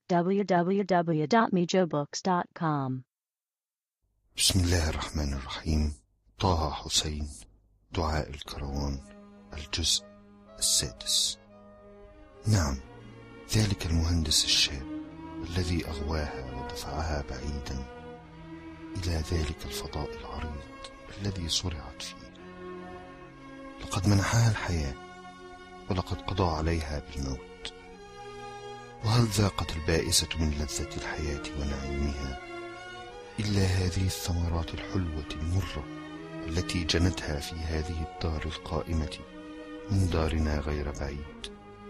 www.mijobooks.com. بسم الله الرحمن الرحيم. طه حسين، دعاء الكروان، الجزء 6. نعم، ذلك المهندس الشاب الذي أغواها ودفعها بعيدا إلى ذلك الفضاء العريض الذي صرعت فيه. لقد منحها الحياة ولقد قضى عليها بالموت. وهل ذاقت البائسة من لذة الحياة ونعيمها إلا هذه الثمرات الحلوة المرة التي جنتها في هذه الدار القائمة من دارنا غير بعيد؟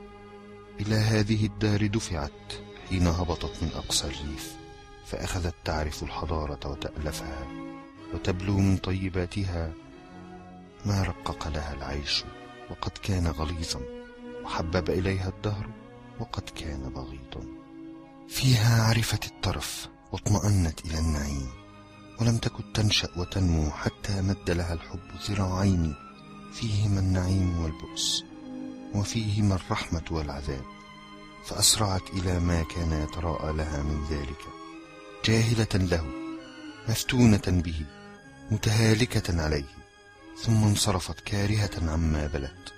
إلى هذه الدار دفعت حين هبطت من أقصى الريف، فأخذت تعرف الحضارة وتألفها وتبلو من طيباتها ما رقق لها العيش وقد كان غليظا، وحبب إليها الدهر وقد كان بغيضا. فيها عرفت الترف واطمأنت إلى النعيم، ولم تكن تنشأ وتنمو حتى مد لها الحب ذراعين فيهما النعيم والبؤس وفيهما الرحمة والعذاب، فأسرعت إلى ما كان يتراءى لها من ذلك، جاهلة له، مفتونة به، متهالكة عليه، ثم انصرفت كارهة عما بلت.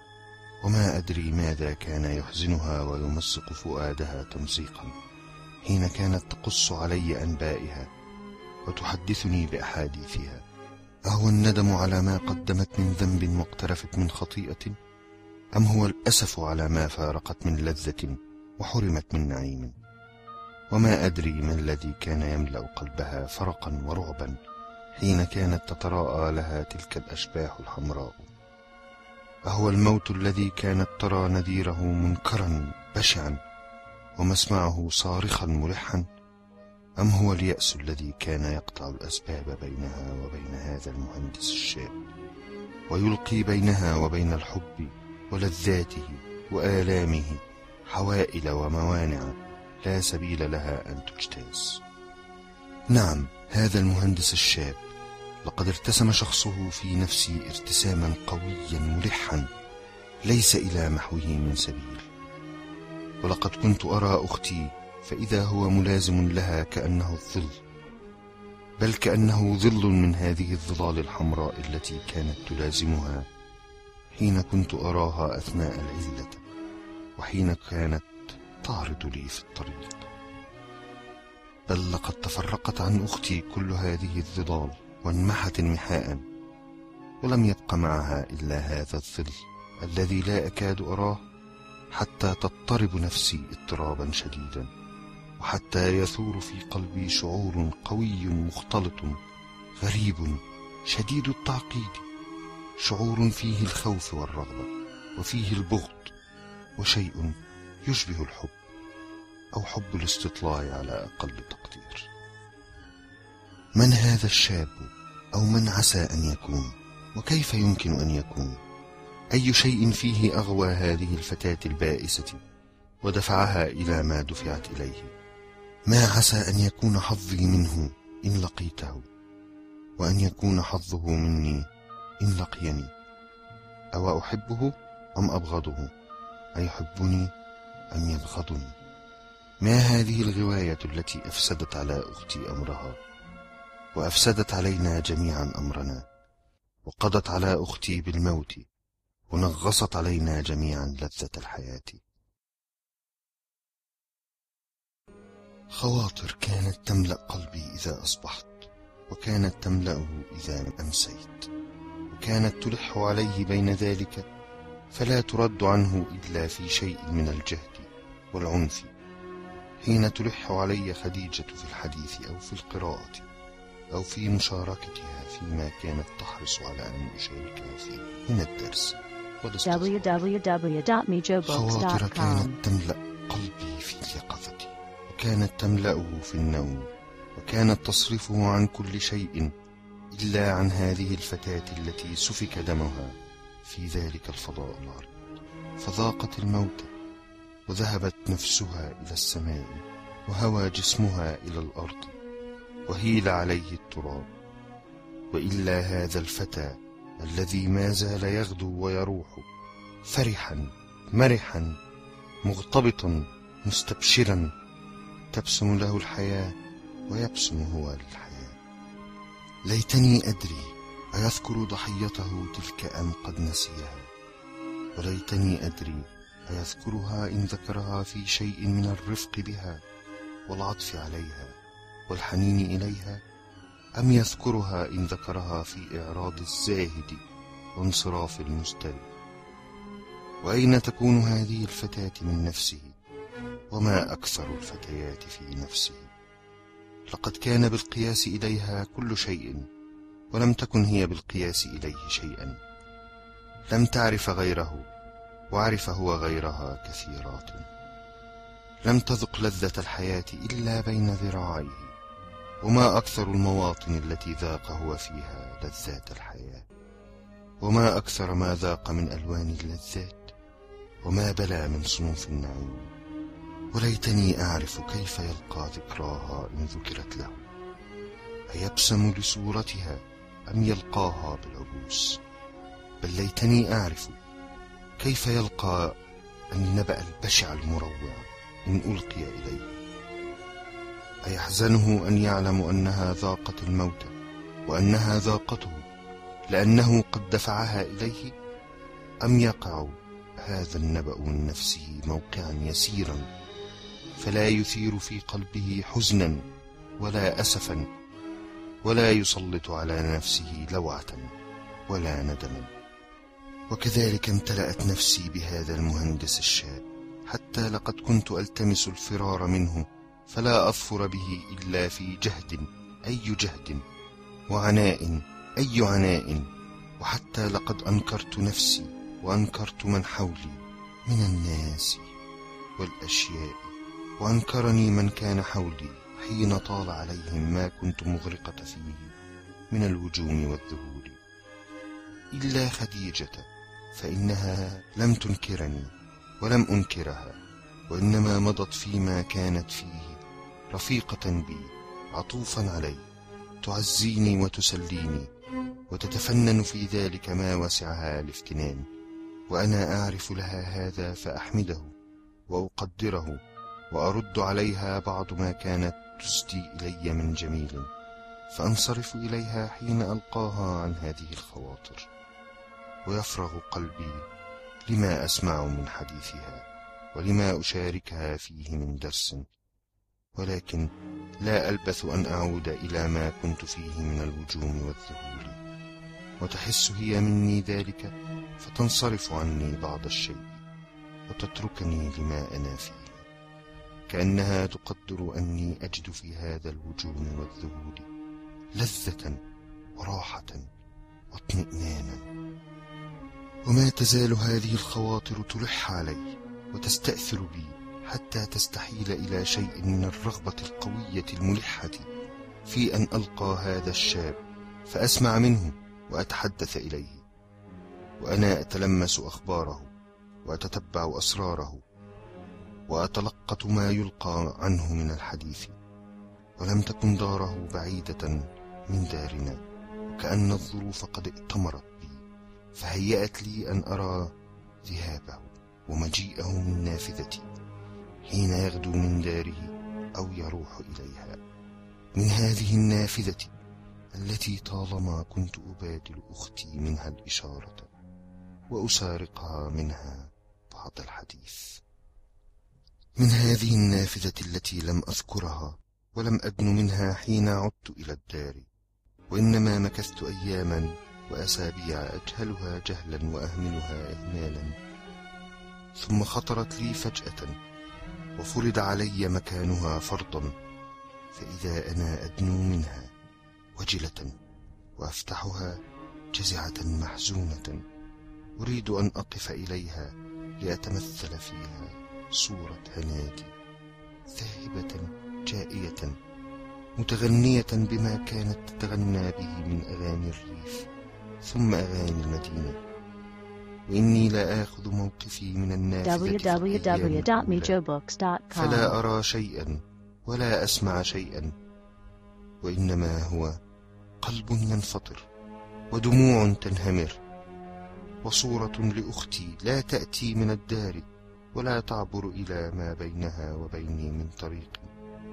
وما أدري ماذا كان يحزنها ويمزق فؤادها تمزيقا حين كانت تقص علي أنبائها وتحدثني بأحاديثها. أهو الندم على ما قدمت من ذنب واقترفت من خطيئة، أم هو الأسف على ما فارقت من لذة وحرمت من نعيم؟ وما أدري ما الذي كان يملأ قلبها فرقا ورعبا حين كانت تتراءى لها تلك الأشباح الحمراء. أهو الموت الذي كانت ترى نذيره منكرا بشعا ومسمعه صارخا ملحا، أم هو اليأس الذي كان يقطع الأسباب بينها وبين هذا المهندس الشاب، ويلقي بينها وبين الحب ولذاته وآلامه حوائل وموانع لا سبيل لها أن تجتاز؟ نعم، هذا المهندس الشاب لقد ارتسم شخصه في نفسي ارتساما قويا ملحا ليس إلى محوه من سبيل. ولقد كنت أرى أختي فإذا هو ملازم لها كأنه الظل، بل كأنه ظل من هذه الظلال الحمراء التي كانت تلازمها حين كنت أراها أثناء العزلة، وحين كانت تعرض لي في الطريق. بل لقد تفرقت عن أختي كل هذه الظلال وانمحت انمحاء، ولم يبق معها إلا هذا الظل الذي لا أكاد أراه، حتى تضطرب نفسي اضطرابا شديدا، وحتى يثور في قلبي شعور قوي مختلط غريب شديد التعقيد، شعور فيه الخوف والرغبة وفيه البغض وشيء يشبه الحب أو حب الاستطلاع على أقل تقدير. من هذا الشاب، أو من عسى أن يكون، وكيف يمكن أن يكون؟ أي شيء فيه أغوى هذه الفتاة البائسة ودفعها إلى ما دفعت إليه؟ ما عسى أن يكون حظي منه إن لقيته، وأن يكون حظه مني إن لقيني؟ أو أحبه أم أبغضه؟ أيحبني أم يبغضني؟ ما هذه الغواية التي أفسدت على أختي أمرها، وأفسدت علينا جميعا أمرنا، وقضت على أختي بالموت، ونغصت علينا جميعا لذة الحياة؟ خواطر كانت تملأ قلبي إذا أصبحت، وكانت تملأه إذا أمسيت، وكانت تلح عليه بين ذلك، فلا ترد عنه إلا في شيء من الجهد والعنف. حين تلح علي خديجة في الحديث أو في القراءة أو في مشاركتها فيما كانت تحرص على أن أشاركها فيه من الدرس خواطر كانت تملأ قلبي في اليقظة، وكانت تملأه في النوم، وكانت تصرفه عن كل شيء إلا عن هذه الفتاة التي سفك دمها في ذلك الفضاء العريض، فذاقت الموت، وذهبت نفسها إلى السماء، وهوى جسمها إلى الأرض، وهيل عليه التراب. وإلا هذا الفتى الذي ما زال يغدو ويروح فرحا مرحا مغتبطا مستبشرا تبسم له الحياة ويبسم هو للحياة. ليتني أدري أيذكر ضحيته تلك أم قد نسيها، وليتني أدري أيذكرها إن ذكرها في شيء من الرفق بها والعطف عليها والحنين إليها، أم يذكرها إن ذكرها في إعراض الزاهد وانصراف المستري. وأين تكون هذه الفتاة من نفسه؟ وما أكثر الفتيات في نفسه. لقد كان بالقياس إليها كل شيء، ولم تكن هي بالقياس إليه شيئا. لم تعرف غيره، وعرف هو غيرها كثيرات. لم تذق لذة الحياة إلا بين ذراعيه، وما أكثر المواطن التي ذاق هو فيها لذات الحياة، وما أكثر ما ذاق من ألوان اللذات، وما بلى من صنوف النعيم. وليتني أعرف كيف يلقى ذكراها إن ذكرت له، أيبسم لصورتها أم يلقاها بالعبوس. بل ليتني أعرف كيف يلقى النبأ البشع المروع إن ألقي إليه. أيحزنه أن يعلم أنها ذاقت الموت، وأنها ذاقته لأنه قد دفعها إليه، أم يقع هذا النبأ من نفسه موقعا يسيرا فلا يثير في قلبه حزنا ولا أسفا، ولا يسلط على نفسه لوعة ولا ندما. وكذلك امتلأت نفسي بهذا المهندس الشاب، حتى لقد كنت ألتمس الفرار منه فلا أظفر به إلا في جهد أي جهد، وعناء أي عناء. وحتى لقد أنكرت نفسي وأنكرت من حولي من الناس والأشياء، وأنكرني من كان حولي حين طال عليهم ما كنت مغرقة فيه من الوجوم والذهول. إلا خديجة فإنها لم تنكرني ولم أنكرها، وإنما مضت فيما كانت فيه رفيقة بي عطوفا علي، تعزيني وتسليني وتتفنن في ذلك ما وسعها الافتنان. وأنا أعرف لها هذا فأحمده وأقدره، وأرد عليها بعض ما كانت تسدي إلي من جميل، فأنصرف إليها حين ألقاها عن هذه الخواطر، ويفرغ قلبي لما أسمع من حديثها ولما أشاركها فيه من درس. ولكن لا ألبث أن أعود إلى ما كنت فيه من الوجوم والذهول، وتحس هي مني ذلك فتنصرف عني بعض الشيء وتتركني لما أنا فيه، كأنها تقدر أني أجد في هذا الوجوم والذهول لذة وراحة واطمئنانا. وما تزال هذه الخواطر تلح علي وتستأثر بي حتى تستحيل إلى شيء من الرغبة القوية الملحة في أن ألقى هذا الشاب فأسمع منه وأتحدث إليه، وأنا أتلمس أخباره وأتتبع أسراره وأتلقط ما يلقى عنه من الحديث. ولم تكن داره بعيدة من دارنا، وكأن الظروف قد ائتمرت بي فهيأت لي أن أرى ذهابه ومجيئه من نافذتي حين يغدو من داره أو يروح إليها، من هذه النافذة التي طالما كنت أبادل أختي منها الإشارة وأسارقها منها بعض الحديث، من هذه النافذة التي لم أذكرها ولم أدن منها حين عدت إلى الدار، وإنما مكثت أياما وأسابيع أجهلها جهلا وأهملها إهمالا، ثم خطرت لي فجأة وفرض علي مكانها فرضا، فإذا أنا أدنو منها وجلة وأفتحها جزعة محزونة، أريد أن أقف إليها لأتمثل فيها صورة هنادي ذاهبة جائية متغنية بما كانت تتغنى به من أغاني الريف ثم أغاني المدينة. وإني لا آخذ موقفي من النافذة www.mijobooks.com فلا أرى شيئا ولا أسمع شيئا، وإنما هو قلب ينفطر ودموع تنهمر، وصورة لأختي لا تأتي من الدار ولا تعبر إلى ما بينها وبيني من طريق،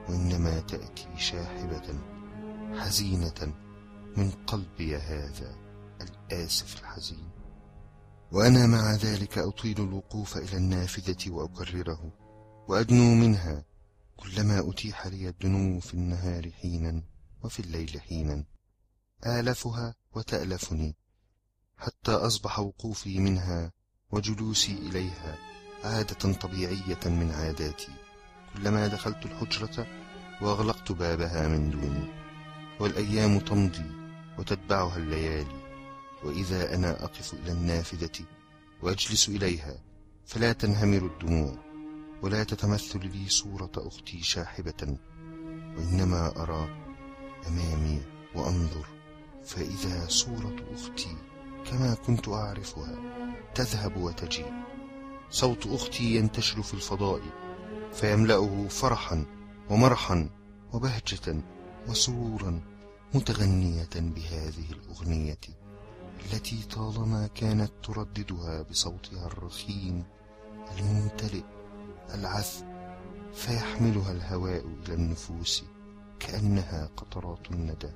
وإنما تأتي شاحبة حزينة من قلبي هذا الآسف الحزين. وأنا مع ذلك أطيل الوقوف إلى النافذة وأكرره وأدنو منها كلما أتيح لي الدنو في النهار حينا وفي الليل حينا، آلفها وتألفني، حتى أصبح وقوفي منها وجلوسي إليها عادة طبيعية من عاداتي كلما دخلت الحجرة وأغلقت بابها من دوني. والأيام تمضي وتتبعها الليالي، وإذا أنا أقف إلى النافذة وأجلس إليها فلا تنهمر الدموع ولا تتمثل لي صورة أختي شاحبة، وإنما أرى أمامي وأنظر، فإذا صورة أختي كما كنت أعرفها تذهب وتجيء. صوت أختي ينتشر في الفضاء فيملأه فرحا ومرحا وبهجة وسرورا، متغنية بهذه الأغنية التي طالما كانت ترددها بصوتها الرخيم الممتلئ العذب، فيحملها الهواء إلى النفوس كأنها قطرات الندى.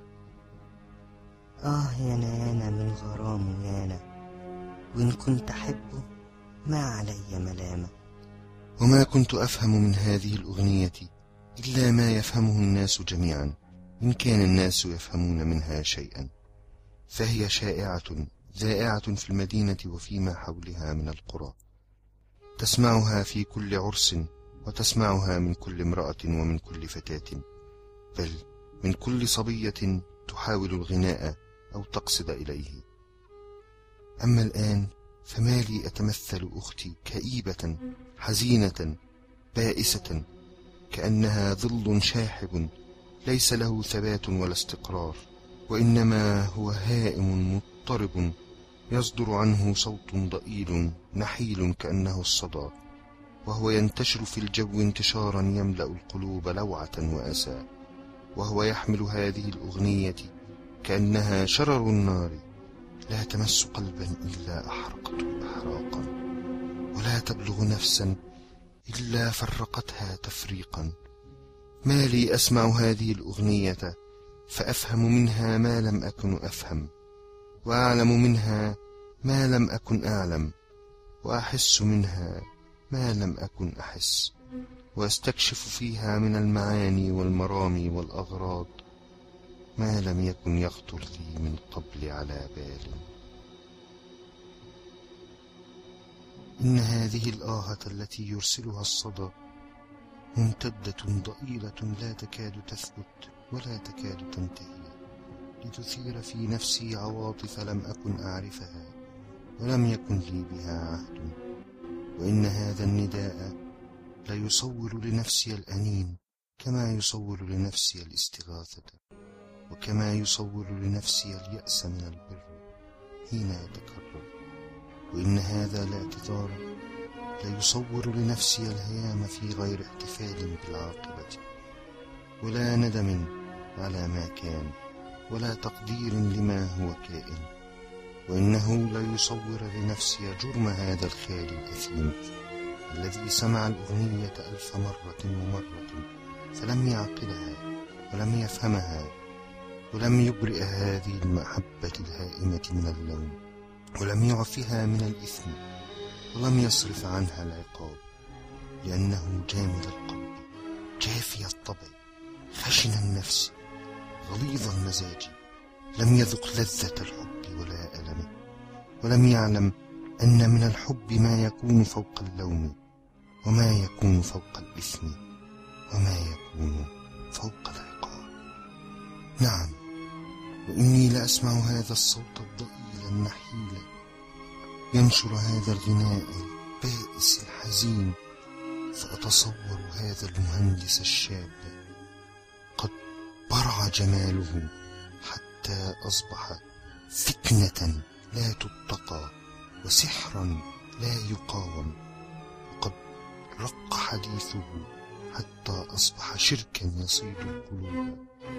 يانا من غرام يانا، وإن كنت أحبه ما علي ملامة. وما كنت أفهم من هذه الأغنية إلا ما يفهمه الناس جميعا، إن كان الناس يفهمون منها شيئا، فهي شائعة ذائعة في المدينة وفيما حولها من القرى، تسمعها في كل عرس، وتسمعها من كل امرأة ومن كل فتاة، بل من كل صبية تحاول الغناء أو تقصد إليه. أما الآن فما لي أتمثل أختي كئيبة حزينة بائسة، كأنها ظل شاحب ليس له ثبات ولا استقرار، وإنما هو هائم مضطرب يصدر عنه صوت ضئيل نحيل كأنه الصدى، وهو ينتشر في الجو انتشارا يملأ القلوب لوعة وأسى، وهو يحمل هذه الأغنية كأنها شرر النار لا تمس قلبا إلا أحرقته إحراقا، ولا تبلغ نفسا إلا فرقتها تفريقا. ما لي أسمع هذه الأغنية فأفهم منها ما لم أكن أفهم، وأعلم منها ما لم أكن أعلم، وأحس منها ما لم أكن أحس، وأستكشف فيها من المعاني والمرامي والأغراض ما لم يكن يخطر لي من قبل على بال. إن هذه الآهة التي يرسلها الصدى ممتدة ضئيلة لا تكاد تثبت ولا تكاد تنتهي، لتثير في نفسي عواطف لم أكن أعرفها ولم يكن لي بها عهد. وإن هذا النداء لا يصور لنفسي الأنين كما يصور لنفسي الاستغاثة، وكما يصور لنفسي اليأس من البر حين يتكرر. وإن هذا الاعتذار لا يصور لنفسي الهيام في غير احتفال بالعاقبة، ولا ندم على ما كان، ولا تقدير لما هو كائن. وإنه لا يصور لنفسي جرم هذا الخال الأثيم الذي سمع الأغنية 1000 مرة ومرة فلم يعقلها ولم يفهمها، ولم يبرئ هذه المحبة الهائمة من اللوم، ولم يعفها من الإثم، ولم يصرف عنها العقاب، لأنه جامد القلب جافي الطبع خشن النفس غليظ المزاج، لم يذق لذة الحب ولا ألمه، ولم يعلم أن من الحب ما يكون فوق اللوم، وما يكون فوق الإثم، وما يكون فوق العقاب. نعم، وإني لأسمع هذا الصوت الضئيل النحيل ينشر هذا الغناء البائس الحزين، فأتصور هذا المهندس الشاب قد برع جماله حتى أصبح فتنة لا تتقى وسحرا لا يقاوم، وقد رق حديثه حتى أصبح شركا يصيد القلوب،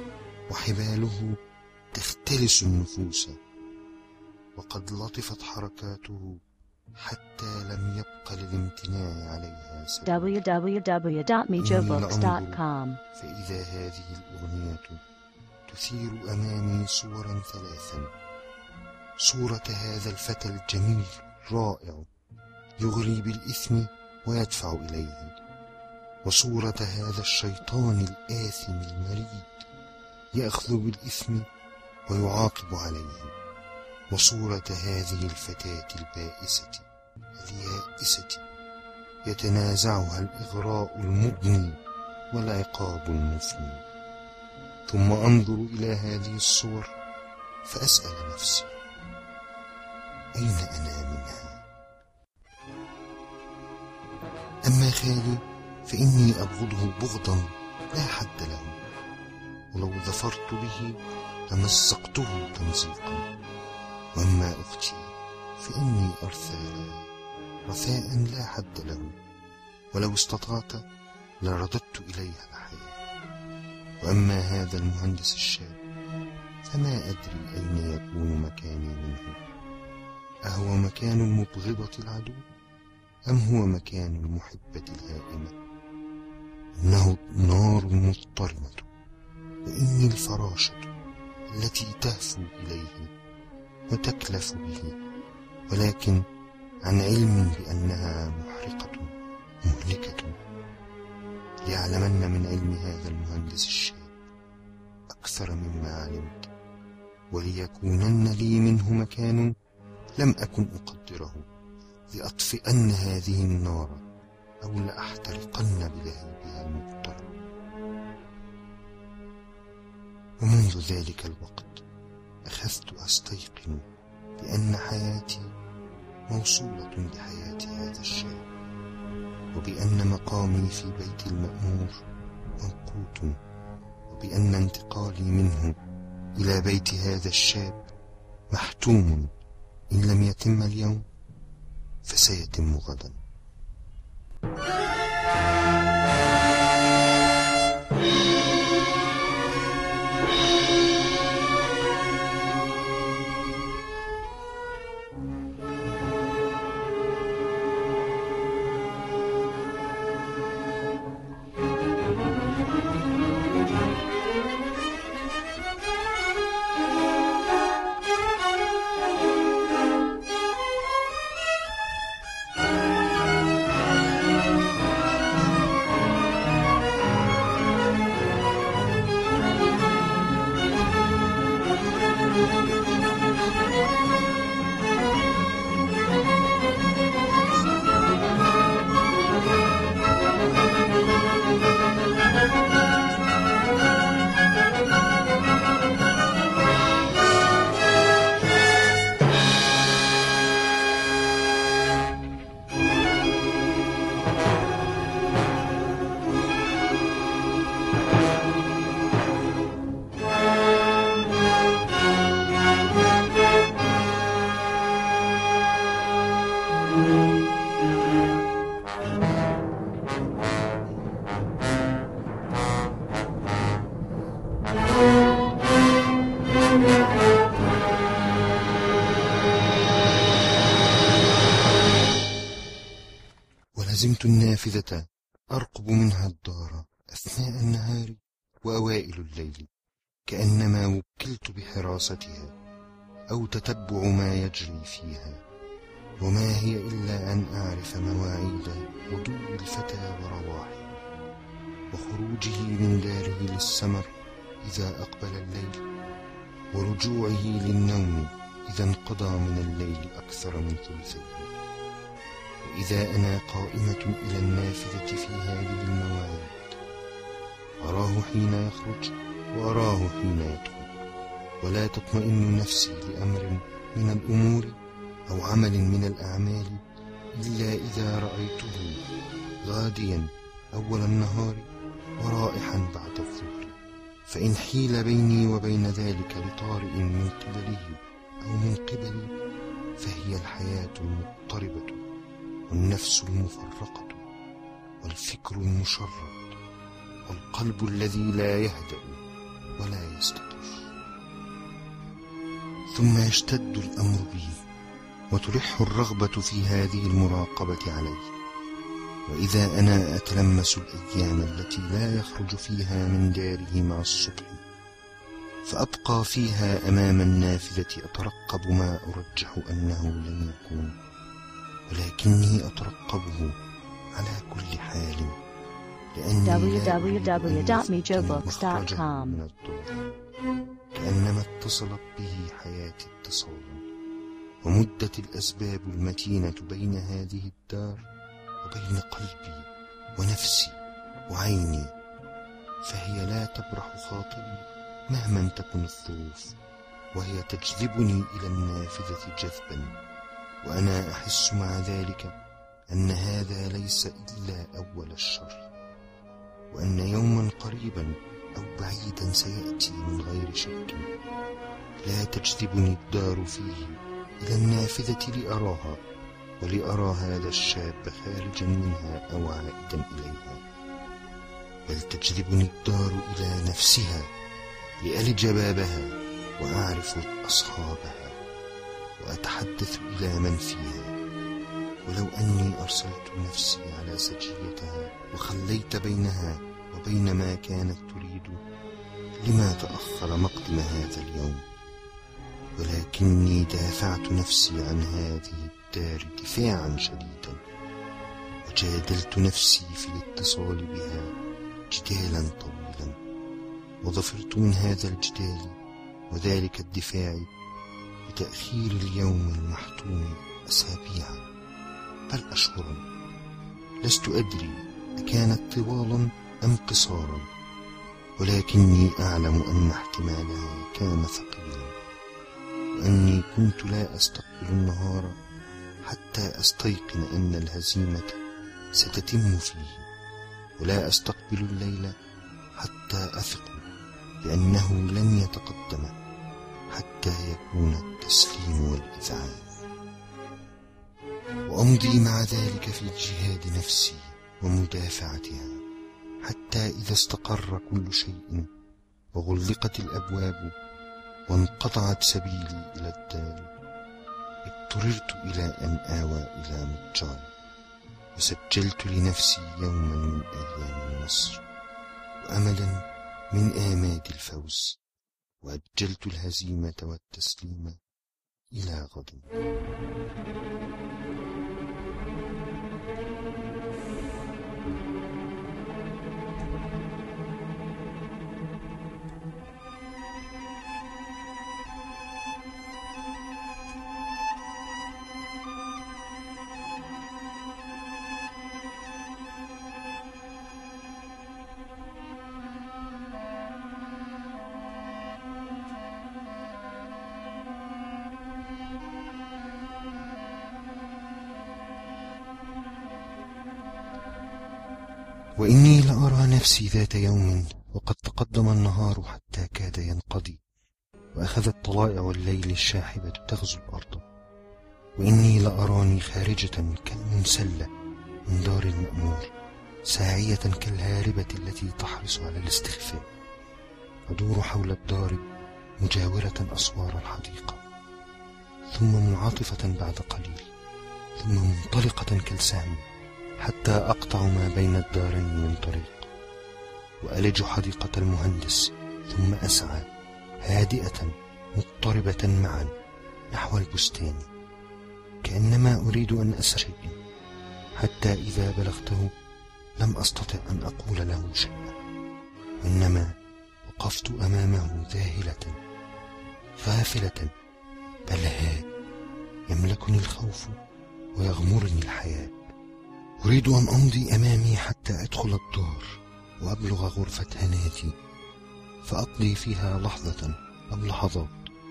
وحباله تختلس النفوس، وقد لطفت حركاته حتى لم يبق للامتناع عليها سبب. www.mijobooks.com. فإذا هذه الأغنية تثير أمامي صورا ثلاثا: صورة هذا الفتى الجميل الرائع يغري بالإثم ويدفع إليه، وصورة هذا الشيطان الآثم المريد يأخذ بالإثم ويعاقب عليه، وصورة هذه الفتاة البائسة اليائسة يتنازعها الإغراء المضني والعقاب المفني. ثم أنظر إلى هذه الصور فأسأل نفسي: أين أنا منها؟ أما خالي فإني أبغضه بغضا لا حد له، ولو ظفرت به لمزقته تمزيقا. وأما أختي فإني أرثى لها رثاء لا حد له، ولو استطعت لرددت إليها الحياة. وأما هذا المهندس الشاب فما أدري أين يكون مكاني منه، أهو مكان المبغضة العدو أم هو مكان المحبة الهائمة؟ إنه نار مضطرمة، وإني الفراشة التي تهفو إليه وتكلف به، ولكن عن علم بأنها محرقة مهلكة. ليعلمن من علم هذا المهندس الشاب أكثر مما علمت، وليكونن لي منه مكان لم أكن أقدره، لأطفئن هذه النار أو لأحترقن بلهيبها المضطرب. ومنذ ذلك الوقت أخذت أستيقن بأن حياتي موصولة بحياة هذا الشاب، وبأن مقامي في بيت المأمور موقوت، وبأن انتقالي منه إلى بيت هذا الشاب محتوم، إن لم يتم اليوم فسيتم غدا. ولزمت النافذة أرقب منها الدار أثناء النهار وأوائل الليل، كأنما وكلت بحراستها أو تتبع ما يجري فيها. وما هي إلا أن أعرف مواعيد غدو الفتى ورواحه، وخروجه من داره للسمر إذا أقبل الليل، ورجوعه للنوم إذا انقضى من الليل أكثر من ثلثيه. وإذا أنا قائمة إلى النافذة في هذه المواعيد أراه حين يخرج وأراه حين يدخل، ولا تطمئن نفسي لأمر من الأمور أو عمل من الأعمال إلا إذا رأيته غاديا أول النهار ورائحا بعد الظهر. فإن حيل بيني وبين ذلك لطارئ من قبله أو من قبلي فهي الحياة المضطربة والنفس المفرقة والفكر المشرد والقلب الذي لا يهدأ ولا يستقر. ثم يشتد الأمر بي وتلح الرغبة في هذه المراقبة علي. وإذا أنا أتلمس الأيام التي لا يخرج فيها من داره مع الصبح، فأبقى فيها أمام النافذة أترقب ما أرجح أنه لن يكون، ولكني أترقبه على كل حال، لأني www.mijobooks.com. كأنما اتصلت به حياتي اتصالا، ومدت الأسباب المتينة بين هذه الدار وبين قلبي ونفسي وعيني، فهي لا تبرح خاطري مهما تكن الظروف، وهي تجذبني إلى النافذة جذبا، وأنا أحس مع ذلك أن هذا ليس إلا أول الشر، وأن يوما قريبا أو بعيدا سيأتي من غير شك لا تجذبني الدار فيه إلى النافذة لأراها، ولأرى هذا الشاب خارجا منها أو عائدا إليها، بل تجذبني الدار إلى نفسها لألج بابها وأعرف أصحابها وأتحدث إلى من فيها. ولو أني أرسلت نفسي على سجيتها وخليت بينها وبين ما كانت تريد، لما تأخر مقدم هذا اليوم؟ ولكني دافعت نفسي عن هذه الدار دفاعا شديدا، وجادلت نفسي في الاتصال بها جدالا طويلا، وظفرت من هذا الجدال وذلك الدفاع بتأخير اليوم المحتوم أسابيعا بل أشهرا. لست أدري أكانت طوالا أم قصارا، ولكني أعلم أن احتمالها كان ثقيلا، وأني كنت لا أستقبل النهار حتى أستيقن أن الهزيمة ستتم فيه، ولا أستقبل الليل حتى أثق بأنه لن يتقدم حتى يكون التسليم والإذعان، وأمضي مع ذلك في جهاد نفسي ومدافعتها حتى إذا استقر كل شيء وغلقت الأبواب وانقطعت سبيلي إلى الدار، اضطررت إلى أن آوى إلى متجر، وسجلت لنفسي يوما من أيام النصر وأملا من آمال الفوز، وأجلت الهزيمة والتسليم إلى غد. وإني لأرى نفسي ذات يوم وقد تقدم النهار حتى كاد ينقضي، وأخذت طلائع الليل الشاحبة تغزو الأرض، وإني لأراني خارجة كالمنسلة من دار المأمور، ساعية كالهاربة التي تحرص على الاستخفاء، أدور حول الدار مجاورة أسوار الحديقة، ثم منعطفة بعد قليل، ثم منطلقة كالسهم حتى أقطع ما بين الدارين من طريق، وألج حديقة المهندس، ثم أسعى هادئة مضطربة معا نحو البستان، كأنما أريد أن أسرع، حتى إذا بلغته لم أستطع أن أقول له شيئا، وإنما وقفت أمامه ذاهلة غافلة، بلهاء يملكني الخوف ويغمرني الحياة. أريد أن أمضي أمامي حتى أدخل الدار وأبلغ غرفة هناتي، فأقضي فيها لحظة أو لحظات،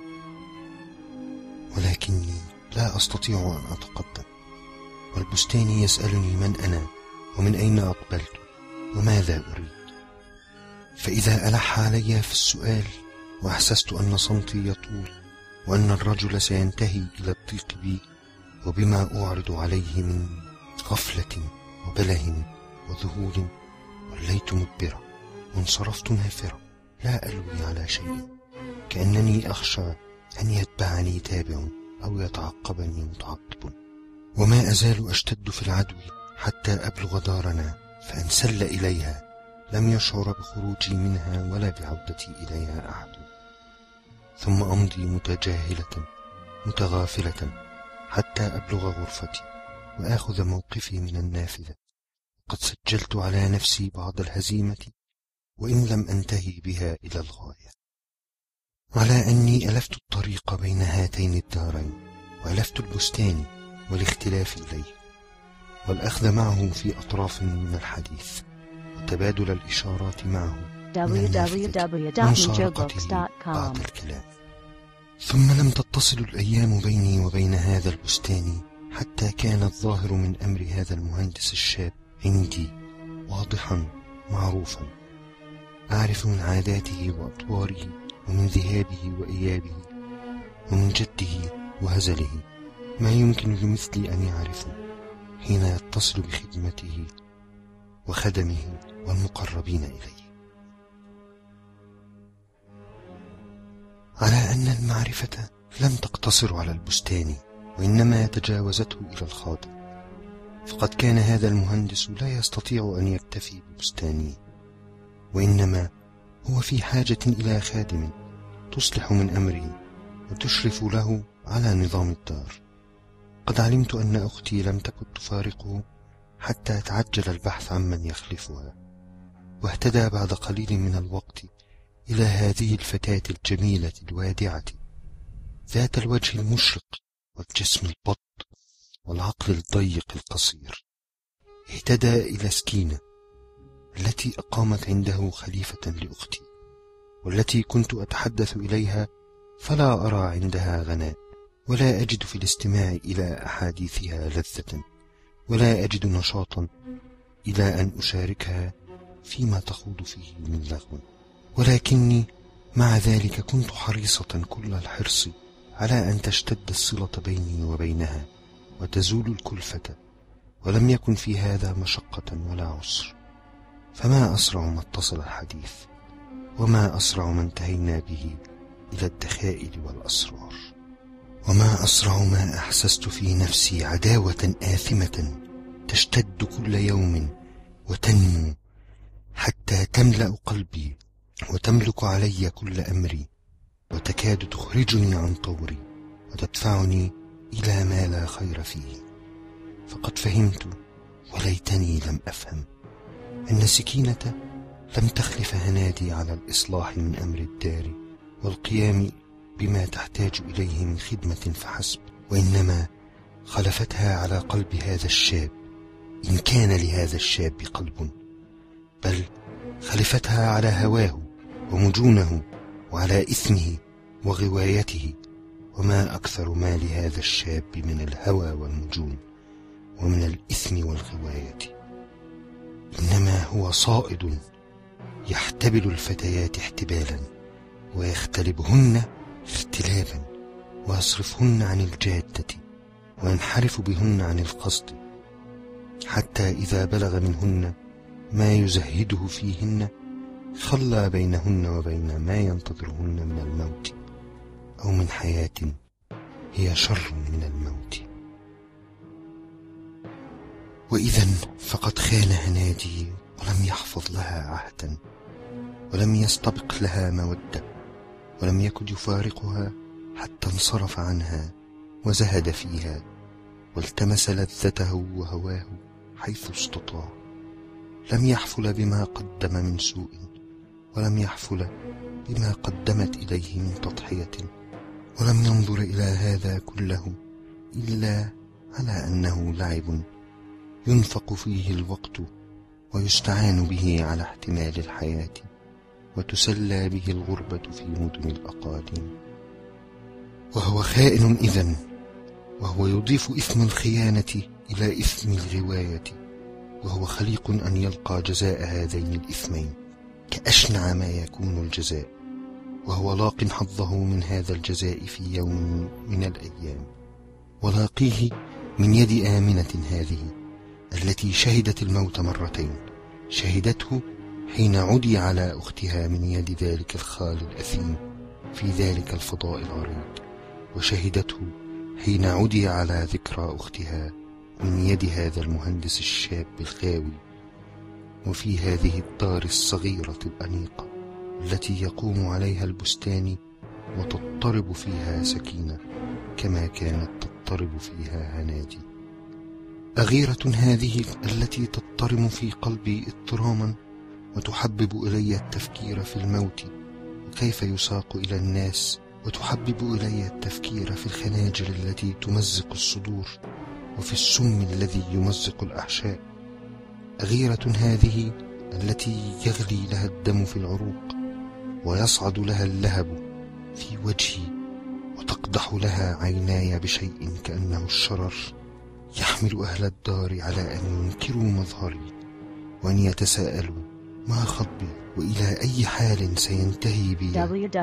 ولكني لا أستطيع أن أتقدم، والبستان يسألني من أنا ومن أين أقبلت وماذا أريد. فإذا ألح علي في السؤال وأحسست أن صمتي يطول، وأن الرجل سينتهي إلى الضيق بي وبما أعرض عليه من غفلة وبله وذهول، وليت مدبرة وانصرفت نافرة لا ألوي على شيء، كأنني أخشى أن يتبعني تابع أو يتعقبني متعقب. وما أزال أشتد في العدو حتى أبلغ دارنا فأنسل إليها، لم يشعر بخروجي منها ولا بعودتي إليها أحد. ثم أمضي متجاهلة متغافلة حتى أبلغ غرفتي وآخذ موقفي من النافذة. قد سجلت على نفسي بعض الهزيمة وإن لم أنتهي بها إلى الغاية، على أني ألفت الطريق بين هاتين الدارين، وألفت البستان والاختلاف إليه، والأخذ معه في أطراف من الحديث، وتبادل الإشارات معه www.mjobooks.com. الكلام. ثم لم تتصل الأيام بيني وبين هذا البستان حتى كان الظاهر من أمر هذا المهندس الشاب عندي واضحا معروفا، أعرف من عاداته وأطواره ومن ذهابه وإيابه ومن جده وهزله ما يمكن لمثلي أن يعرفه حين يتصل بخدمته وخدمه والمقربين إليه، على أن المعرفة لم تقتصر على البستان وإنما تجاوزته إلى الخادم. فقد كان هذا المهندس لا يستطيع أن يكتفي ببستانه، وإنما هو في حاجة إلى خادم تصلح من أمره وتشرف له على نظام الدار. قد علمت أن أختي لم تكن تفارقه حتى تعجل البحث عمن يخلفها، واهتدى بعد قليل من الوقت إلى هذه الفتاة الجميلة الوادعة ذات الوجه المشرق والجسم البط والعقل الضيق القصير. اهتدى إلى سكينة التي أقامت عنده خليفة لأختي، والتي كنت أتحدث إليها فلا أرى عندها غناء، ولا أجد في الاستماع إلى أحاديثها لذة، ولا أجد نشاطا إلى أن أشاركها فيما تخوض فيه من لغو. ولكني مع ذلك كنت حريصة كل الحرص على أن تشتد الصلة بيني وبينها وتزول الكلفة، ولم يكن في هذا مشقة ولا عسر. فما أسرع ما اتصل الحديث، وما أسرع ما انتهينا به إلى الدخائل والأسرار، وما أسرع ما أحسست في نفسي عداوة آثمة تشتد كل يوم وتنمو حتى تملأ قلبي وتملك علي كل أمري، وتكاد تخرجني عن طوري وتدفعني إلى ما لا خير فيه. فقد فهمت، وليتني لم أفهم، أن سكينة لم تخلف هنادي على الإصلاح من أمر الدار والقيام بما تحتاج إليه من خدمة فحسب، وإنما خلفتها على قلب هذا الشاب، إن كان لهذا الشاب قلب، بل خلفتها على هواه ومجونه وعلى إثمه وغوايته. وما أكثر ما لهذا الشاب من الهوى والمجون ومن الإثم والغواية، إنما هو صائد يحتبل الفتيات احتبالا ويختلبهن اختلابا ويصرفهن عن الجادة وينحرف بهن عن القصد، حتى إذا بلغ منهن ما يزهده فيهن خلى بينهن وبين ما ينتظرهن من الموت أو من حياة هي شر من الموت. وإذا فقد خان هنادي ولم يحفظ لها عهدا، ولم يستبق لها مودة، ولم يكد يفارقها حتى انصرف عنها وزهد فيها والتمس لذته وهواه حيث استطاع. لم يحفل بما قدم من سوء، ولم يحفل بما قدمت إليه من تضحية، ولم ينظر إلى هذا كله إلا على أنه لعب ينفق فيه الوقت ويستعان به على احتمال الحياة، وتسلى به الغربة في مدن الأقاليم. وهو خائن إذن، وهو يضيف إثم الخيانة إلى إثم الغواية، وهو خليق أن يلقى جزاء هذين الإثمين كأشنع ما يكون الجزاء، وهو لاق حظه من هذا الجزاء في يوم من الأيام، ولاقيه من يد آمنة هذه التي شهدت الموت مرتين. شهدته حين عدي على أختها من يد ذلك الخال الأثيم في ذلك الفضاء العريض، وشهدته حين عدي على ذكرى أختها من يد هذا المهندس الشاب الخاوي، وفي هذه الدار الصغيرة الأنيقة التي يقوم عليها البستان وتضطرب فيها سكينة كما كانت تضطرب فيها هنادي. أغيرة هذه التي تضطرم في قلبي اضطراما وتحبب إلي التفكير في الموت وكيف يساق إلى الناس، وتحبب إلي التفكير في الخناجر التي تمزق الصدور وفي السم الذي يمزق الأحشاء. أغيرة هذه التي يغلي لها الدم في العروق ويصعد لها اللهب في وجهي وتقدح لها عيناي بشيء كأنه الشرر، يحمل أهل الدار على أن ينكروا مظهري وأن يتساءلوا ما خطبي وإلى أي حال سينتهي بي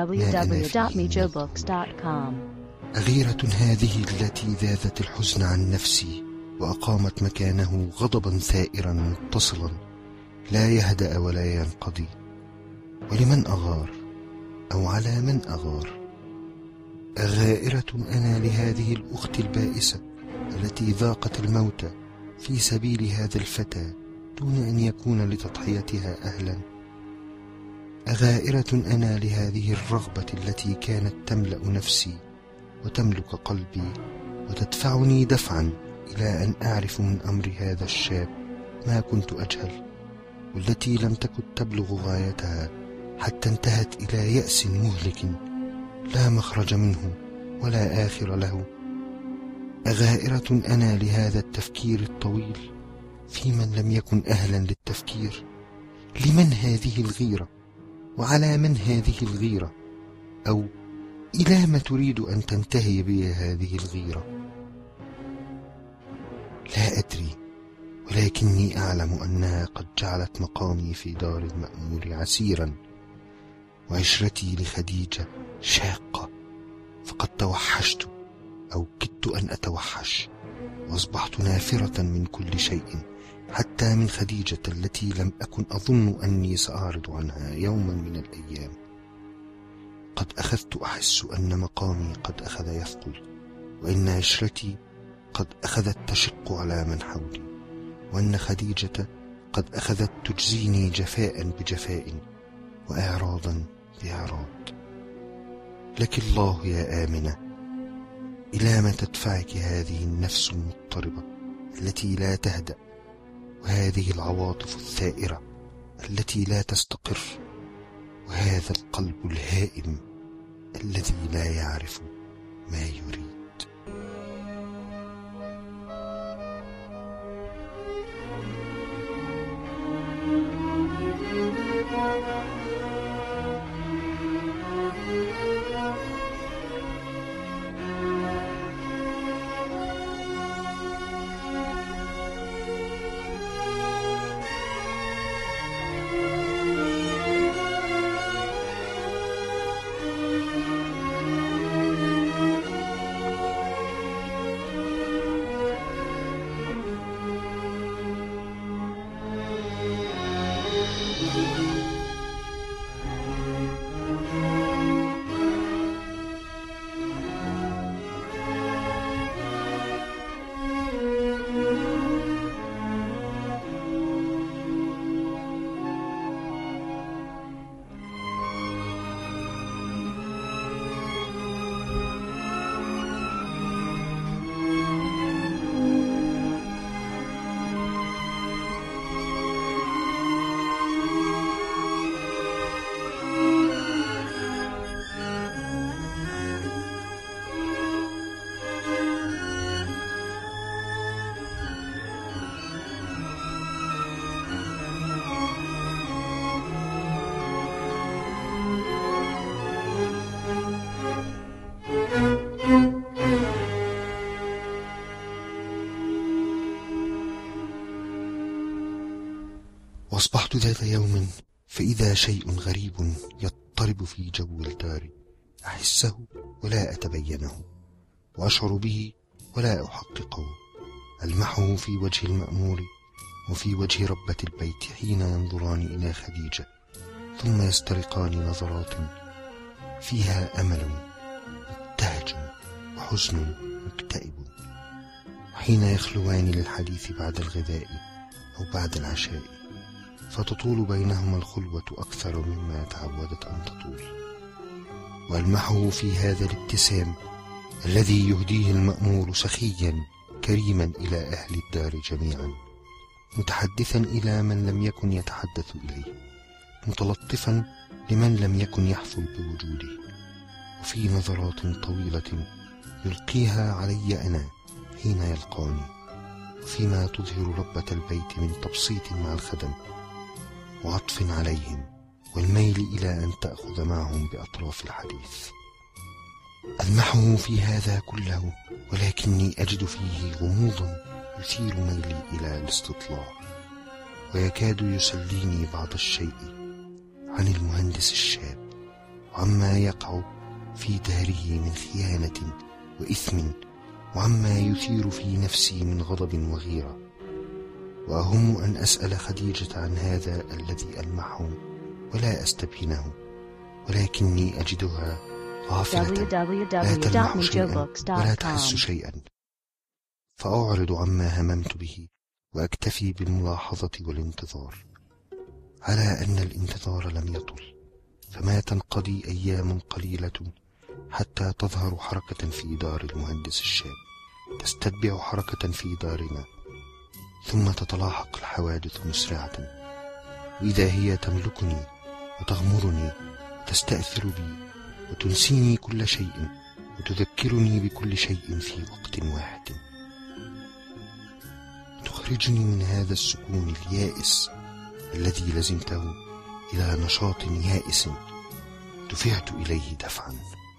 www.mijobooks.com. أغيرة هذه التي ذاذت الحزن عن نفسي وأقامت مكانه غضبا ثائرا متصلا لا يهدأ ولا ينقضي. ولمن أغار أو على من أغار؟ أغائرة أنا لهذه الأخت البائسة التي ذاقت الموت في سبيل هذا الفتى دون أن يكون لتضحيتها أهلا. أغائرة أنا لهذه الرغبة التي كانت تملأ نفسي وتملك قلبي وتدفعني دفعا إلى أن أعرف من أمر هذا الشاب ما كنت أجهل، والتي لم تكن تبلغ غايتها حتى انتهت إلى يأس مهلك لا مخرج منه ولا آخر له. أغائرة أنا لهذا التفكير الطويل في من لم يكن أهلا للتفكير. لمن هذه الغيرة وعلى من هذه الغيرة؟ أو إلى ما تريد أن تنتهي بي هذه الغيرة؟ لا أدري، ولكني أعلم أنها قد جعلت مقامي في دار المأمور عسيرا وعشرتي لخديجة شاقة، فقد توحشت أو كدت أن أتوحش وأصبحت نافرة من كل شيء حتى من خديجة التي لم أكن أظن أني سأعرض عنها يوما من الأيام. قد أخذت أحس أن مقامي قد أخذ يثقل، وإن عشرتي قد أخذت تشق على من حولي، وأن خديجة قد أخذت تجزيني جفاء بجفاء وإعراضا بإعراض. لك الله يا آمنة، إلى ما تدفعك هذه النفس المضطربة التي لا تهدأ، وهذه العواطف الثائرة التي لا تستقر، وهذا القلب الهائم الذي لا يعرف ما يريد؟ وأصبحت ذات يوم فإذا شيء غريب يضطرب في جو الدار، أحسه ولا أتبينه، وأشعر به ولا أحققه، ألمحه في وجه المأمور وفي وجه ربة البيت حين ينظران إلى خديجة، ثم يسترقان نظرات فيها أمل مبتهج وحزن مكتئب. حين يخلوان للحديث بعد الغذاء أو بعد العشاء فتطول بينهما الخلوة أكثر مما تعودت أن تطول. وألمحه في هذا الابتسام الذي يهديه المأمور سخيا كريما إلى أهل الدار جميعا، متحدثا إلى من لم يكن يتحدث إليه، متلطفا لمن لم يكن يحفل بوجوده، وفي نظرات طويلة يلقيها علي أنا حين يلقاني، وفيما تظهر ربة البيت من تبسيط مع الخدم وعطف عليهم والميل إلى أن تأخذ معهم بأطراف الحديث. ألمحه في هذا كله، ولكني أجد فيه غموضا يثير ميلي إلى الاستطلاع، ويكاد يسليني بعض الشيء عن المهندس الشاب وعما يقع في داره من خيانة وإثم، وعما يثير في نفسي من غضب وغيرة. وأهم أن أسأل خديجة عن هذا الذي ألمحه ولا أستبينه، ولكني أجدها غافلة لا تلمح شيئا ولا تحس شيئا، فأعرض عما هممت به وأكتفي بالملاحظة والانتظار، على أن الانتظار لم يطل، فما تنقضي أيام قليلة حتى تظهر حركة في دار المهندس الشاب تستتبع حركة في دارنا، ثم تتلاحق الحوادث مسرعة، وإذا هي تملكني وتغمرني وتستأثر بي وتنسيني كل شيء وتذكرني بكل شيء في وقت واحد، وتخرجني من هذا السكون اليائس الذي لزمته إلى نشاط يائس دفعت إليه دفعا.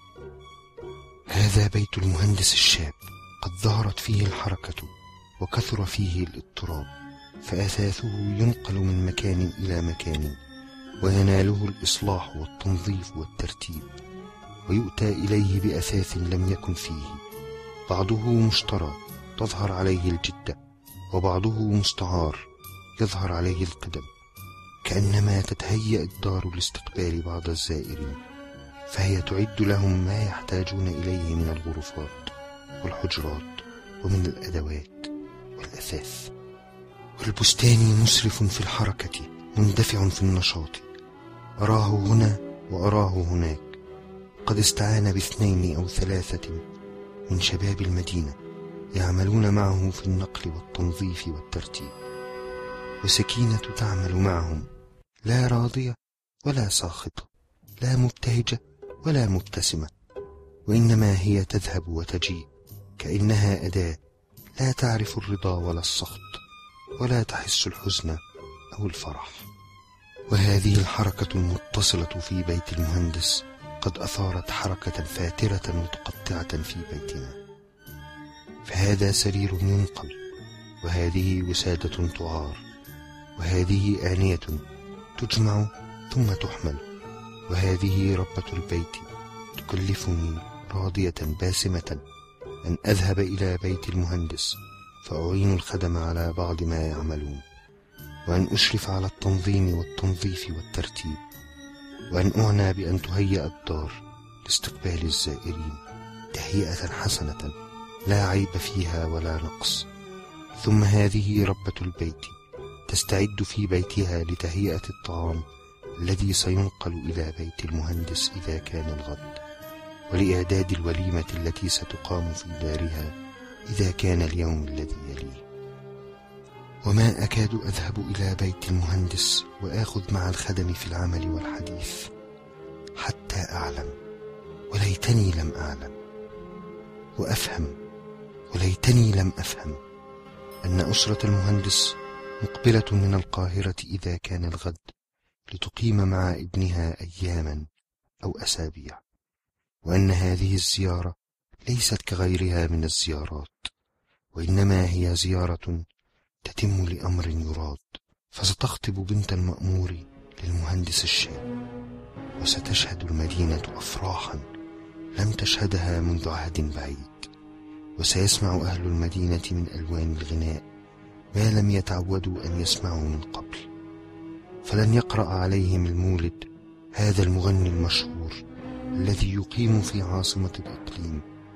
هذا بيت المهندس الشاب، قد ظهرت فيه الحركة وكثر فيه الاضطراب، فأثاثه ينقل من مكان إلى مكان، ويناله الإصلاح والتنظيف والترتيب، ويؤتى إليه بأثاث لم يكن فيه، بعضه مشترى تظهر عليه الجدة، وبعضه مستعار يظهر عليه القدم، كأنما تتهيأ الدار لاستقبال بعض الزائرين، فهي تعد لهم ما يحتاجون إليه من الغرفات والحجرات ومن الأدوات والأثاث. والبستان مسرف في الحركة مندفع في النشاط، أراه هنا وأراه هناك، قد استعان باثنين أو ثلاثة من شباب المدينة يعملون معه في النقل والتنظيف والترتيب، وسكينة تعمل معهم، لا راضية ولا ساخطة، لا مبتهجة ولا مبتسمة، وإنما هي تذهب وتجيء كأنها أداة لا تعرف الرضا ولا السخط، ولا تحس الحزن أو الفرح. وهذه الحركة المتصلة في بيت المهندس قد أثارت حركة فاترة متقطعة في بيتنا، فهذا سرير ينقل، وهذه وسادة تعار، وهذه آنية تجمع ثم تحمل، وهذه ربة البيت تكلفني راضية باسمة أن أذهب إلى بيت المهندس فأعين الخدم على بعض ما يعملون، وأن أشرف على التنظيم والتنظيف والترتيب، وأن أعنى بأن تهيأ الدار لاستقبال الزائرين تهيئة حسنة لا عيب فيها ولا نقص. ثم هذه ربة البيت تستعد في بيتها لتهيئة الطعام الذي سينقل إلى بيت المهندس إذا كان الغد، ولإعداد الوليمة التي ستقام في دارها إذا كان اليوم الذي يليه. وما أكاد أذهب إلى بيت المهندس وآخذ مع الخدم في العمل والحديث حتى أعلم، وليتني لم أعلم، وأفهم، وليتني لم أفهم، أن أسرة المهندس مقبلة من القاهرة إذا كان الغد لتقيم مع ابنها أياما أو أسابيع، وأن هذه الزيارة ليست كغيرها من الزيارات، وإنما هي زيارة تتم لأمر يراد، فستخطب بنت المأمور للمهندس الشاب، وستشهد المدينة أفراحا لم تشهدها منذ عهد بعيد، وسيسمع أهل المدينة من ألوان الغناء ما لم يتعودوا أن يسمعوا من قبل، فلن يقرأ عليهم المولد هذا المغني المشهور الذي يقيم في عاصمة الإقليم،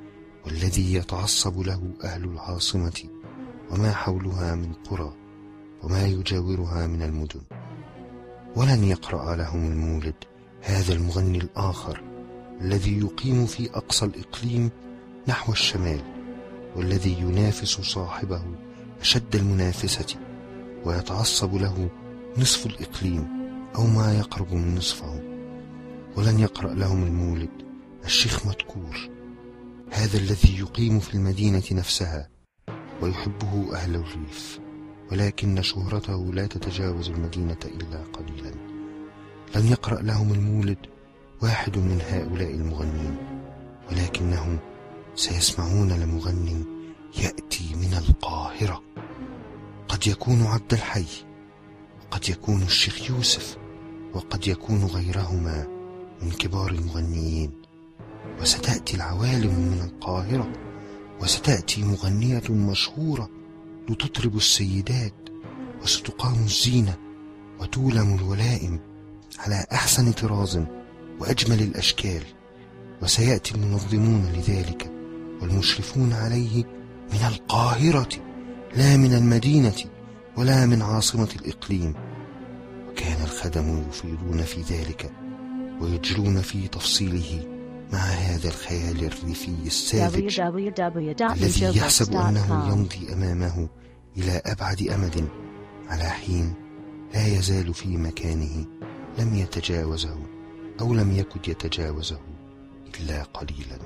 والذي يتعصب له أهل العاصمة وما حولها من قرى وما يجاورها من المدن. ولن يقرأ لهم المولد هذا المغني الآخر الذي يقيم في أقصى الإقليم نحو الشمال، والذي ينافس صاحبه أشد المنافسة ويتعصب له نصف الإقليم أو ما يقرب من نصفه. ولن يقرأ لهم المولد الشيخ مدكور، هذا الذي يقيم في المدينة نفسها ويحبه أهل الريف، ولكن شهرته لا تتجاوز المدينة إلا قليلا. لن يقرأ لهم المولد واحد من هؤلاء المغنين، ولكنهم سيسمعون لمغني يأتي من القاهرة، قد يكون عبد الحي، وقد يكون الشيخ يوسف، وقد يكون غيرهما من كبار المغنيين. وستأتي العوالم من القاهرة، وستأتي مغنية مشهورة لتطرب السيدات، وستقام الزينة وتولم الولائم على أحسن طراز وأجمل الأشكال. وسيأتي المنظمون لذلك والمشرفون عليه من القاهرة لا من المدينة ولا من عاصمة الإقليم. وكان الخدم يفيضون في ذلك ويجرون في تفصيله مع هذا الخيال الريفي الساذج الذي يحسب أنه يمضي أمامه إلى أبعد أمد، على حين لا يزال في مكانه لم يتجاوزه أو لم يكد يتجاوزه إلا قليلا.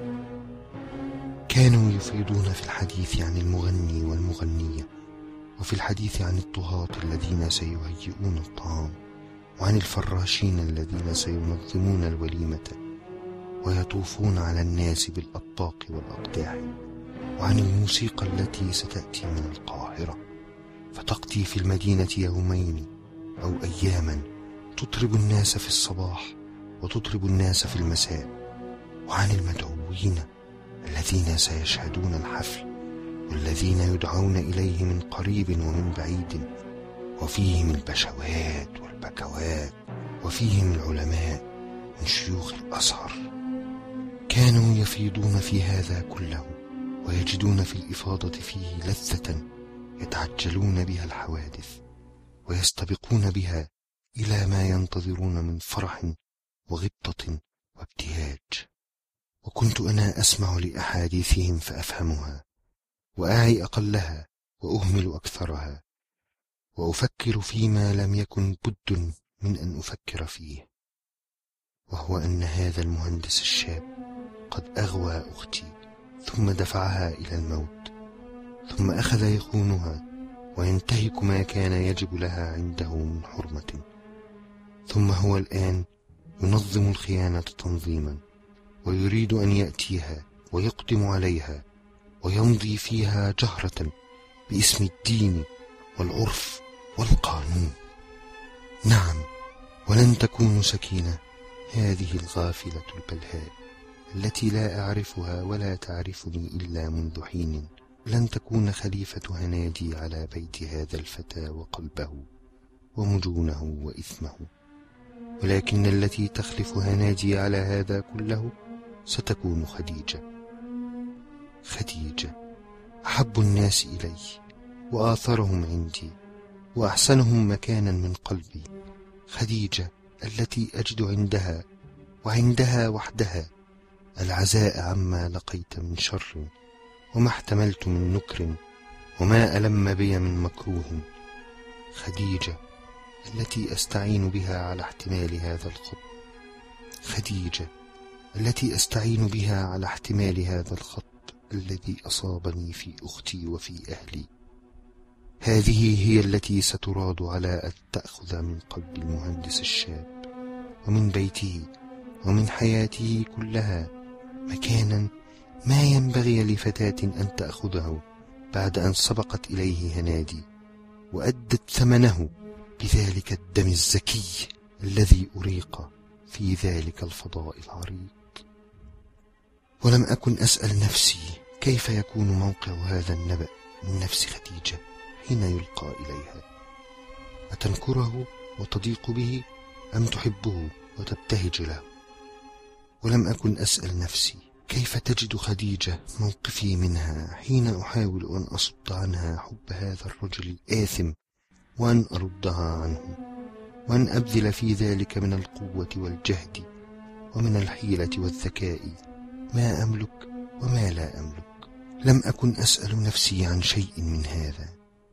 كانوا يفيضون في الحديث عن المغني والمغنية، وفي الحديث عن الطهاة الذين سيهيئون الطعام، وعن الفراشين الذين سينظمون الوليمة ويطوفون على الناس بالأطباق والأقداح، وعن الموسيقى التي ستأتي من القاهرة فتقضي في المدينة يومين أو أياما، تطرب الناس في الصباح وتطرب الناس في المساء، وعن المدعوين الذين سيشهدون الحفل والذين يدعون إليه من قريب ومن بعيد، وفيهم البشوات والبكوات، وفيهم العلماء من شيوخ الأزهر. كانوا يفيضون في هذا كله ويجدون في الإفاضة فيه لذة يتعجلون بها الحوادث ويستبقون بها إلى ما ينتظرون من فرح وغبطة وابتهاج. وكنت أنا أسمع لأحاديثهم فأفهمها وأعي أقلها وأهمل أكثرها، وأفكر فيما لم يكن بد من أن أفكر فيه، وهو أن هذا المهندس الشاب قد أغوى أختي ثم دفعها إلى الموت، ثم أخذ يخونها وينتهك ما كان يجب لها عنده من حرمة، ثم هو الآن ينظم الخيانة تنظيما، ويريد أن يأتيها ويقدم عليها ويمضي فيها جهرة باسم الدين والعرف والقانون. نعم، ولن تكون سكينة هذه الغافلة البلهاء التي لا أعرفها ولا تعرفني إلا منذ حين، لن تكون خليفة هنادي على بيت هذا الفتى وقلبه ومجونه وإثمه، ولكن التي تخلف هنادي على هذا كله ستكون خديجة. خديجة أحب الناس إلي وآثرهم عندي وأحسنهم مكانا من قلبي، خديجة التي أجد عندها وعندها وحدها العزاء عما لقيت من شر وما احتملت من نكر وما ألم بي من مكروه، خديجة التي أستعين بها على احتمال هذا الخط، خديجة التي أستعين بها على احتمال هذا الخط الذي أصابني في أختي وفي أهلي. هذه هي التي ستراد على أن تأخذ من قلب المهندس الشاب ومن بيته ومن حياته كلها مكانا ما ينبغي لفتاة أن تأخذه بعد أن سبقت إليه هنادي وأدت ثمنه بذلك الدم الزكي الذي أريق في ذلك الفضاء العريق. ولم أكن أسأل نفسي كيف يكون موقع هذا النبأ من نفس خديجة حين يلقى إليها، أتنكره وتضيق به أم تحبه وتبتهج له؟ ولم أكن أسأل نفسي كيف تجد خديجة موقفي منها حين أحاول أن أصد عنها حب هذا الرجل الآثم، وأن أردها عنه، وأن أبذل في ذلك من القوة والجهد ومن الحيلة والذكاء ما أملك وما لا أملك. لم أكن أسأل نفسي عن شيء من هذا،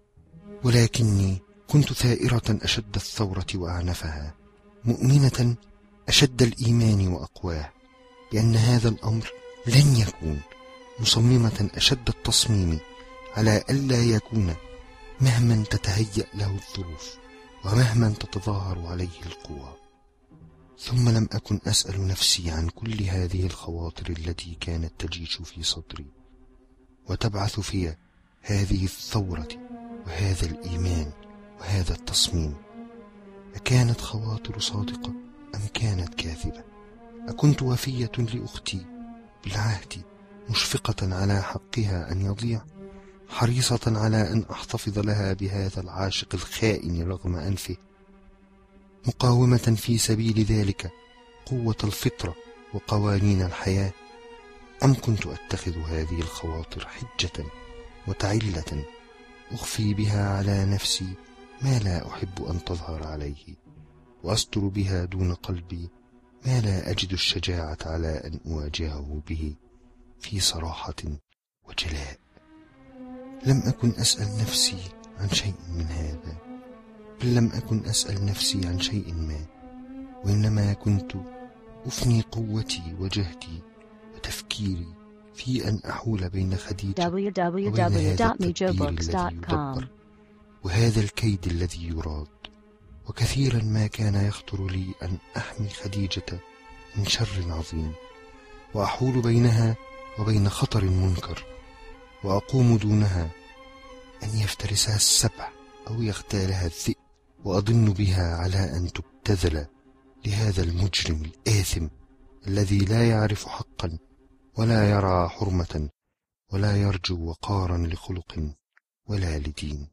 ولكني كنت ثائرة أشد الثورة وأعنفها، مؤمنة أشد الإيمان وأقواه بأن هذا الأمر لن يكون، مصممة أشد التصميم على ألا يكون مهما تتهيأ له الظروف ومهما تتظاهر عليه القوى. ثم لم أكن أسأل نفسي عن كل هذه الخواطر التي كانت تجيش في صدري وتبعث في هذه الثورة وهذا الإيمان وهذا التصميم. أكانت خواطر صادقة أم كانت كاذبة؟ أكنت وفية لأختي بالعهد، مشفقة على حقها أن يضيع، حريصة على أن أحتفظ لها بهذا العاشق الخائن رغم أنفه، مقاومة في سبيل ذلك قوة الفطرة وقوانين الحياة؟ أم كنت أتخذ هذه الخواطر حجة وتعلة أخفي بها على نفسي ما لا أحب أن تظهر عليه، وأستر بها دون قلبي ما لا أجد الشجاعة على أن أواجهه به في صراحة وجلاء؟ لم أكن أسأل نفسي عن شيء من هذا، بل لم أكن أسأل نفسي عن شيء ما، وإنما كنت أفني قوتي وجهدي وتفكيري في أن أحول بين خديجة وبين هذا التدبير الذي يدبر وهذا الكيد الذي يراد. وكثيرا ما كان يخطر لي أن أحمي خديجة من شر عظيم، وأحول بينها وبين خطر منكر، وأقوم دونها أن يفترسها السبع أو يغتالها الذئب، وأضن بها على أن تبتذل لهذا المجرم الآثم الذي لا يعرف حقا ولا يرى حرمة ولا يرجو وقارا لخلق ولا لدين.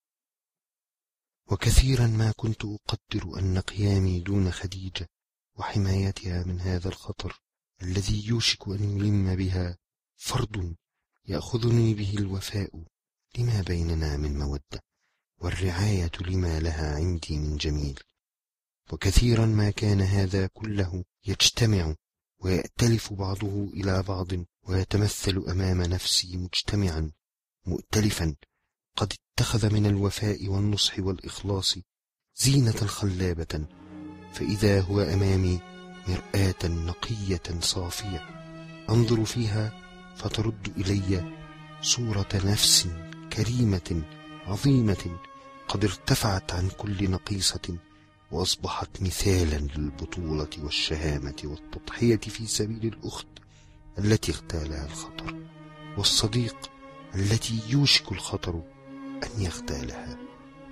وكثيرا ما كنت أقدر أن قيامي دون خديجة وحمايتها من هذا الخطر الذي يوشك أن يلم بها فرض يأخذني به الوفاء لما بيننا من مودة، والرعاية لما لها عندي من جميل. وكثيرا ما كان هذا كله يجتمع ويأتلف بعضه إلى بعض، ويتمثل أمام نفسي مجتمعا مؤتلفا قد اتخذ من الوفاء والنصح والإخلاص زينة خلابة، فإذا هو أمامي مرآة نقية صافية أنظر فيها فترد إلي صورة نفس كريمة عظيمة قد ارتفعت عن كل نقيصة، وأصبحت مثالا للبطولة والشهامة والتضحية في سبيل الأخت التي اغتالها الخطر، والصديق التي يوشك الخطر أن يغتالها.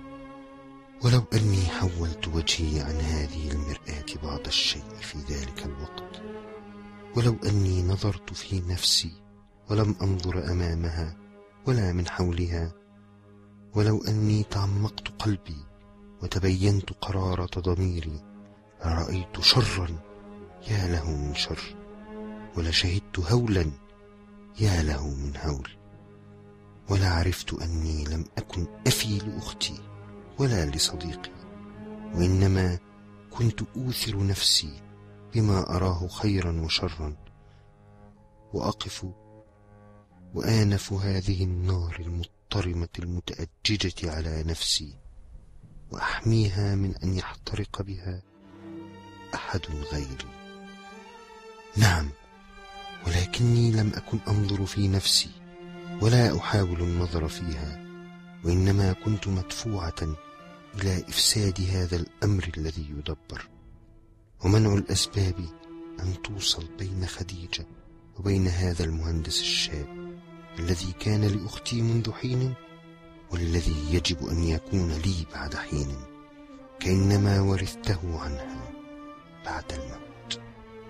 ولو أني حولت وجهي عن هذه المرآة بعض الشيء في ذلك الوقت، ولو أني نظرت في نفسي ولم أنظر أمامها ولا من حولها، ولو أني تعمقت قلبي وتبينت قرارة ضميري، لرأيت شرا يا له من شر، ولشهدت هولا يا له من هول، ولعرفت أني لم أكن أفي لأختي ولا لصديقي، وإنما كنت أوثر نفسي بما أراه خيرا وشرا، وأقف وآنف هذه النار المضطرمة المتأججة على نفسي، وأحميها من أن يحترق بها أحد غيري. نعم، ولكني لم أكن أنظر في نفسي ولا أحاول النظر فيها، وإنما كنت مدفوعة إلى إفساد هذا الأمر الذي يدبر، ومنع الأسباب أن توصل بين خديجة وبين هذا المهندس الشاب الذي كان لأختي منذ حين، والذي يجب أن يكون لي بعد حين، كأنما ورثته عنها بعد الموت.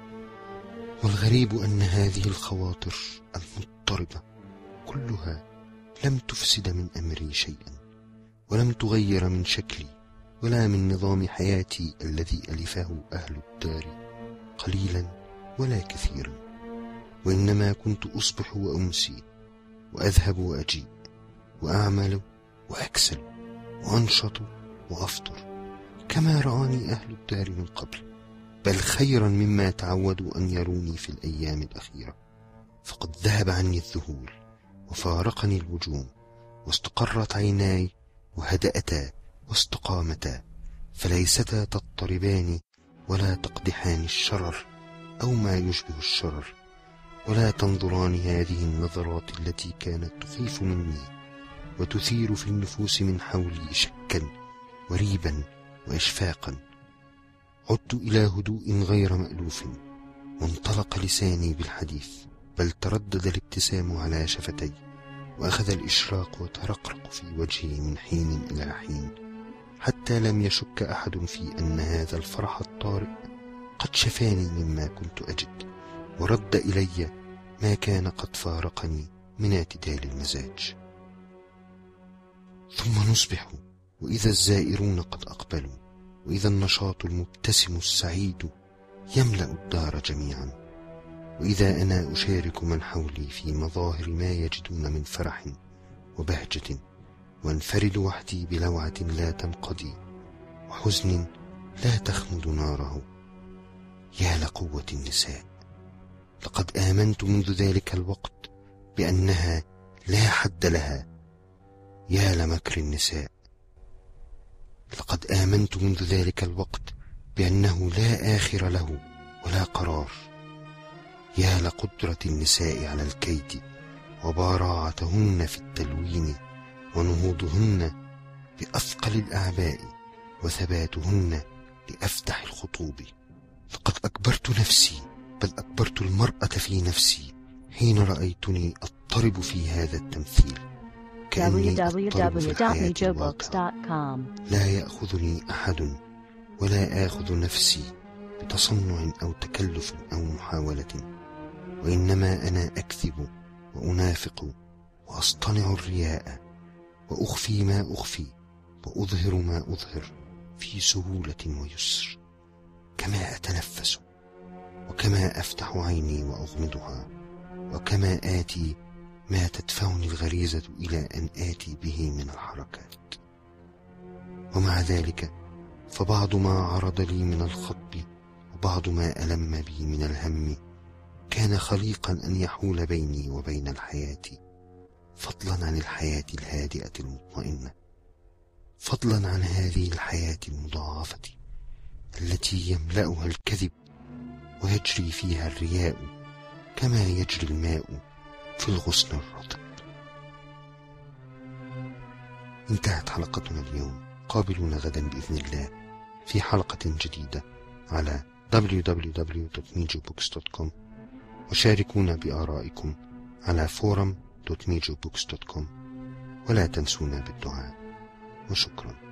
والغريب أن هذه الخواطر المضطربة كلها لم تفسد من أمري شيئا، ولم تغير من شكلي ولا من نظام حياتي الذي ألفه أهل الدار قليلا ولا كثيرا، وإنما كنت أصبح وأمسي، وأذهب وأجيء، وأعمل وأكسل، وأنشط وأفطر، كما رآني أهل الدار من قبل، بل خيرا مما تعودوا أن يروني في الأيام الأخيرة. فقد ذهب عني الذهول، وفارقني الوجوم، واستقرت عيناي، وهدأتا واستقامتا، فليستا تضطربان ولا تقدحان الشرر أو ما يشبه الشرر، ولا تنظران هذه النظرات التي كانت تخيف مني وتثير في النفوس من حولي شكا وريبا وإشفاقا. عدت إلى هدوء غير مألوف، وانطلق لساني بالحديث، بل تردد الابتسام على شفتي، وأخذ الإشراق وترقرق في وجهي من حين إلى حين، حتى لم يشك أحد في أن هذا الفرح الطارئ قد شفاني مما كنت أجد، ورد إلي ما كان قد فارقني من اعتدال المزاج. ثم نصبح، وإذا الزائرون قد أقبلوا، وإذا النشاط المبتسم السعيد يملأ الدار جميعا، وإذا أنا أشارك من حولي في مظاهر ما يجدون من فرح وبهجة، وانفرد وحدي بلوعة لا تنقضي، وحزن لا تخمد ناره. يا لقوة النساء! لقد آمنت منذ ذلك الوقت بأنها لا حد لها. يا لمكر النساء! لقد آمنت منذ ذلك الوقت بأنه لا آخر له ولا قرار. يا لقدرة النساء على الكيد، وبراعتهن في التلوين، ونهوضهن بأثقل الأعباء، وثباتهن لأفتح الخطوب. لقد أكبرت نفسي، بل أكبرت المرأة في نفسي، حين رأيتني أضطرب في هذا التمثيل، كأني أضطرب في الحياة الواقعة. لا يأخذني أحد، ولا آخذ نفسي بتصنع أو تكلف أو محاولة، وإنما أنا أكذب وأنافق، وأصطنع الرياء، وأخفي ما أخفي، وأظهر ما أظهر في سهولة ويسر، كما أتنفس، وكما أفتح عيني وأغمضها، وكما آتي ما تدفعني الغريزة إلى أن آتي به من الحركات. ومع ذلك فبعض ما عرض لي من الخطب، وبعض ما ألم بي من الهم، كان خليقا أن يحول بيني وبين الحياة، فضلا عن الحياة الهادئة المطمئنة، فضلا عن هذه الحياة المضاعفة التي يملأها الكذب ويجري فيها الرياء كما يجري الماء في الغصن الرطب. انتهت حلقتنا اليوم. قابلونا غدا بإذن الله في حلقة جديدة على www.mijobooks.com، وشاركونا بآرائكم على forum.mijobooks.com، ولا تنسونا بالدعاء. وشكرا.